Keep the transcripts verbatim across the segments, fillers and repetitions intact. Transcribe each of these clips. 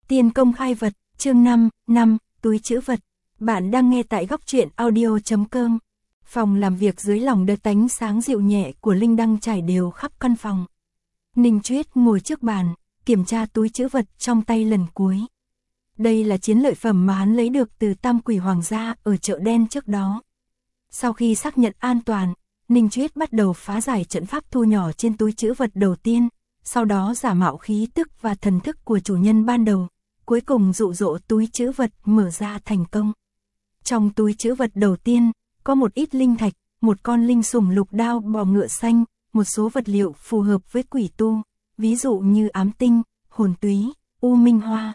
Tiền công khai vật, chương năm, năm, túi trữ vật. Bạn đang nghe tại góc truyện audio chấm com. Phòng làm việc dưới lòng đợt ánh sáng dịu nhẹ của Linh Đăng trải đều khắp căn phòng. Ninh Chuyết ngồi trước bàn, kiểm tra túi trữ vật trong tay lần cuối. Đây là chiến lợi phẩm mà hắn lấy được từ Tam Quỷ Hoàng gia ở chợ đen trước đó. Sau khi xác nhận an toàn, Ninh Chuyết bắt đầu phá giải trận pháp thu nhỏ trên túi trữ vật đầu tiên, sau đó giả mạo khí tức và thần thức của chủ nhân ban đầu, cuối cùng dụ dỗ túi trữ vật mở ra thành công. Trong túi trữ vật đầu tiên, có một ít linh thạch, một con linh sủng lục đao bò ngựa xanh, một số vật liệu phù hợp với quỷ tu, ví dụ như ám tinh, hồn túy, u minh hoa.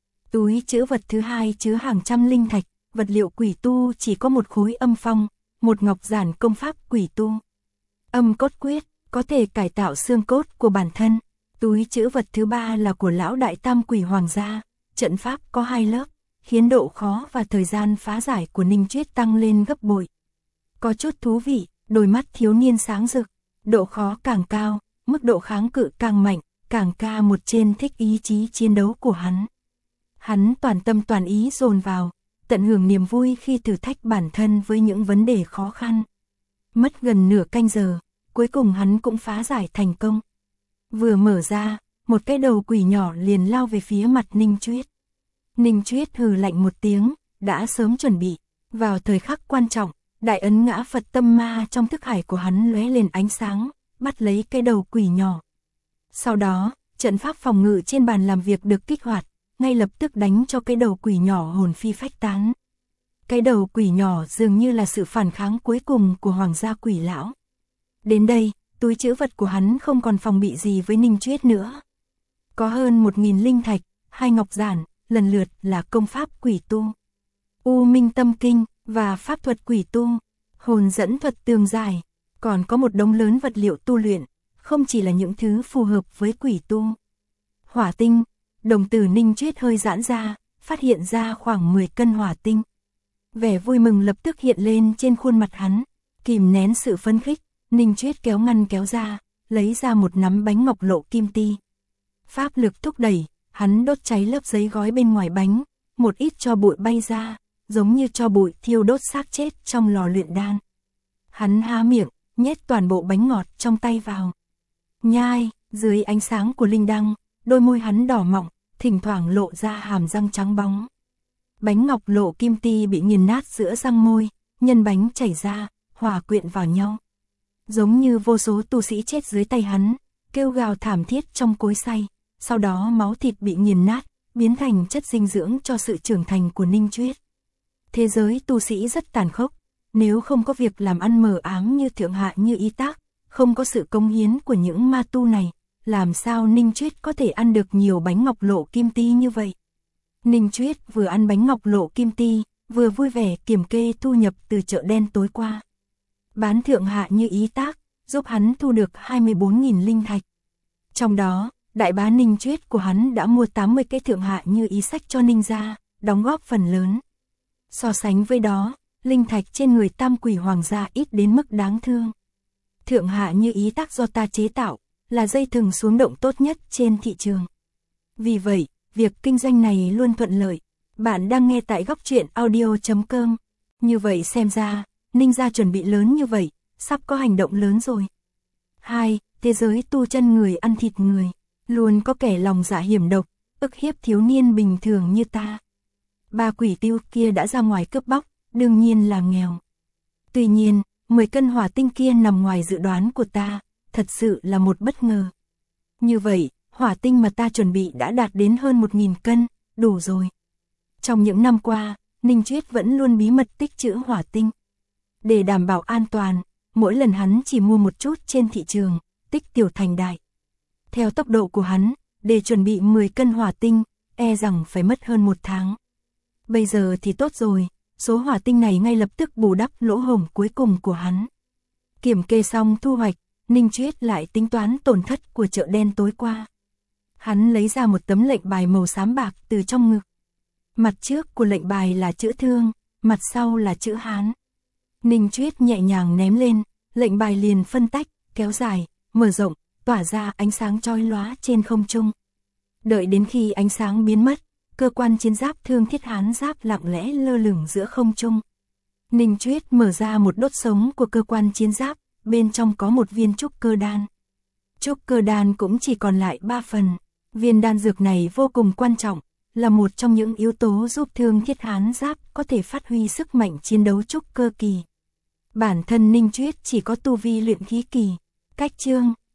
Túi trữ vật thứ hai chứa hàng trăm linh thạch, vật liệu quỷ tu chỉ có một khối âm phong, một ngọc giản công pháp quỷ tu. Âm cốt quyết, có thể cải tạo xương cốt của bản thân. Túi trữ vật thứ ba là của lão đại Tam Quỷ Hoàng gia, trận pháp có hai lớp, khiến độ khó và thời gian phá giải của Ninh Chuyết tăng lên gấp bội. Có chút thú vị, đôi mắt thiếu niên sáng rực, độ khó càng cao, mức độ kháng cự càng mạnh, càng ca một trên thích ý chí chiến đấu của hắn. Hắn toàn tâm toàn ý dồn vào, tận hưởng niềm vui khi thử thách bản thân với những vấn đề khó khăn. Mất gần nửa canh giờ, cuối cùng hắn cũng phá giải thành công. Vừa mở ra, một cái đầu quỷ nhỏ liền lao về phía mặt Ninh Chuyết. Ninh Chuyết hừ lạnh một tiếng, đã sớm chuẩn bị. Vào thời khắc quan trọng, đại ấn ngã Phật tâm ma trong thức hải của hắn lóe lên ánh sáng, bắt lấy cái đầu quỷ nhỏ. Sau đó, trận pháp phòng ngự trên bàn làm việc được kích hoạt, ngay lập tức đánh cho cái đầu quỷ nhỏ hồn phi phách tán. Cái đầu quỷ nhỏ dường như là sự phản kháng cuối cùng của Hoàng gia Quỷ lão. Đến đây, túi trữ vật của hắn không còn phòng bị gì với Ninh Chuyết nữa. Có hơn một nghìn linh thạch, hai ngọc giản, lần lượt là công pháp quỷ tu, U Minh Tâm Kinh và pháp thuật quỷ tu, hồn dẫn thuật tường dài, còn có một đống lớn vật liệu tu luyện, không chỉ là những thứ phù hợp với quỷ tu. Hỏa tinh, đồng tử Ninh Chuyết hơi giãn ra, phát hiện ra khoảng mười cân hỏa tinh. Vẻ vui mừng lập tức hiện lên trên khuôn mặt hắn, kìm nén sự phấn khích, Ninh Chuyết kéo ngăn kéo ra, lấy ra một nắm bánh ngọc lộ kim ti. Pháp lực thúc đẩy, hắn đốt cháy lớp giấy gói bên ngoài bánh, một ít tro bụi bay ra, giống như tro bụi thiêu đốt xác chết trong lò luyện đan. Hắn há miệng, nhét toàn bộ bánh ngọt trong tay vào. Nhai, dưới ánh sáng của linh đăng, đôi môi hắn đỏ mọng, thỉnh thoảng lộ ra hàm răng trắng bóng. Bánh ngọc lộ kim ti bị nghiền nát giữa răng môi, nhân bánh chảy ra, hòa quyện vào nhau. Giống như vô số tu sĩ chết dưới tay hắn, kêu gào thảm thiết trong cối xay, sau đó máu thịt bị nghiền nát, biến thành chất dinh dưỡng cho sự trưởng thành của Ninh Chuyết. Thế giới tu sĩ rất tàn khốc, nếu không có việc làm ăn mờ ám như thượng hạ như Y Tác, không có sự cống hiến của những ma tu này, làm sao Ninh Chuyết có thể ăn được nhiều bánh ngọc lộ kim ti như vậy. Ninh Chuyết vừa ăn bánh ngọc lộ kim ti, vừa vui vẻ kiểm kê thu nhập từ chợ đen tối qua. Bán thượng hạ như Y Tác, giúp hắn thu được hai mươi bốn nghìn linh thạch. Trong đó, đại bá Ninh Chuyết của hắn đã mua tám mươi cái thượng hạ như ý sách cho Ninh gia, đóng góp phần lớn. So sánh với đó, linh thạch trên người Tam Quỷ Hoàng gia ít đến mức đáng thương. Thượng hạ như ý tác do ta chế tạo, là dây thừng xuống động tốt nhất trên thị trường. Vì vậy, việc kinh doanh này luôn thuận lợi. Bạn đang nghe tại góc truyện audio chấm com. Như vậy xem ra, Ninh gia chuẩn bị lớn như vậy, sắp có hành động lớn rồi. hai. Thế giới tu chân người ăn thịt người, luôn có kẻ lòng dạ hiểm độc, ức hiếp thiếu niên bình thường như ta. Ba quỷ tiêu kia đã ra ngoài cướp bóc, đương nhiên là nghèo. Tuy nhiên, mười cân hỏa tinh kia nằm ngoài dự đoán của ta, thật sự là một bất ngờ. Như vậy, hỏa tinh mà ta chuẩn bị đã đạt đến hơn một nghìn cân, đủ rồi. Trong những năm qua, Ninh Chuyết vẫn luôn bí mật tích trữ hỏa tinh. Để đảm bảo an toàn, mỗi lần hắn chỉ mua một chút trên thị trường, tích tiểu thành đại. Theo tốc độ của hắn, để chuẩn bị mười cân hỏa tinh, e rằng phải mất hơn một tháng. Bây giờ thì tốt rồi, số hỏa tinh này ngay lập tức bù đắp lỗ hổng cuối cùng của hắn. Kiểm kê xong thu hoạch, Ninh Chuyết lại tính toán tổn thất của chợ đen tối qua. Hắn lấy ra một tấm lệnh bài màu xám bạc từ trong ngực. Mặt trước của lệnh bài là chữ Thương, mặt sau là chữ Hán. Ninh Chuyết nhẹ nhàng ném lên, lệnh bài liền phân tách, kéo dài, mở rộng, tỏa ra ánh sáng chói lóa trên không trung. Đợi đến khi ánh sáng biến mất, cơ quan chiến giáp Thương Thiết Hán Giáp lặng lẽ lơ lửng giữa không trung. Ninh Chuyết mở ra một đốt sống của cơ quan chiến giáp, bên trong có một viên trúc cơ đan. Trúc cơ đan cũng chỉ còn lại ba phần. Viên đan dược này vô cùng quan trọng, là một trong những yếu tố giúp Thương Thiết Hán Giáp có thể phát huy sức mạnh chiến đấu trúc cơ kỳ. Bản thân Ninh Chuyết chỉ có tu vi luyện khí kỳ. Cách chương